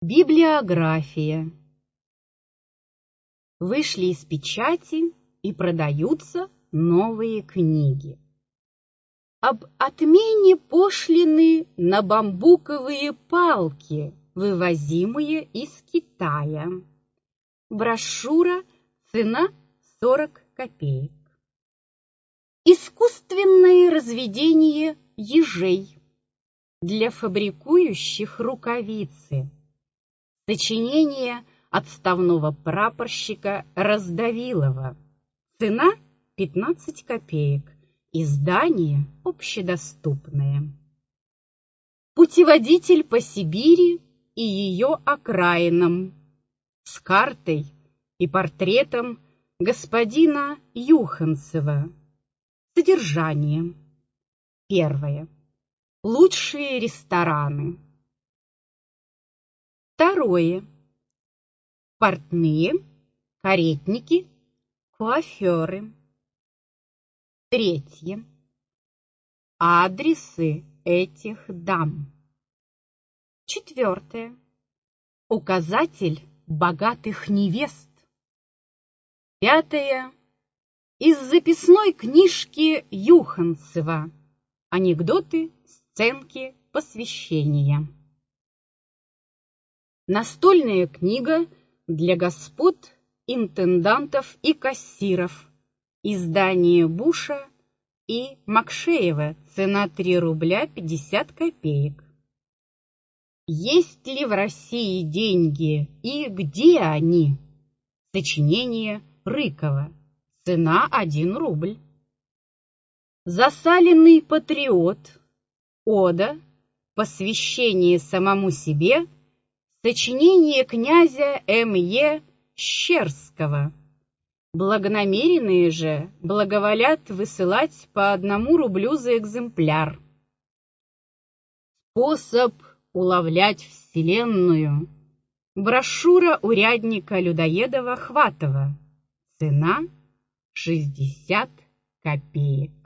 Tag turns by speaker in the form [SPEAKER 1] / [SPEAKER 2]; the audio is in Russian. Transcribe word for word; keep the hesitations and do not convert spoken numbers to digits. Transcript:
[SPEAKER 1] Библиография. Вышли из печати и продаются новые книги. Об отмене пошлины на бамбуковые палки, вывозимые из Китая. Брошюра, цена сорок копеек. Искусственное разведение ежей для фабрикующих рукавицы. Сочинение отставного прапорщика Раздавилова. Цена пятнадцать копеек. Издание общедоступное. Путеводитель по Сибири и ее окраинам с картой и портретом господина Юханцева. Содержание. Первое. Лучшие рестораны. Второе. Портные, каретники, куаферы. Третье. Адресы этих дам. Четвертое. Указатель богатых невест. Пятое. Из записной книжки Юханцева. Анекдоты, сценки, посвящения. Настольная книга для господ, интендантов и кассиров. Издание Буша и Макшеева. Цена три рубля пятьдесят копеек. Есть ли в России деньги и где они? Сочинение Рыкова. Цена один рубль. Засаленный патриот. Ода. Посвящение самому себе. Сочинение князя М Е Щерского. Благонамеренные же благоволят высылать по одному рублю за экземпляр. Способ уловлять Вселенную. Брошюра урядника Людоедова-Хватова. Цена шестьдесят копеек.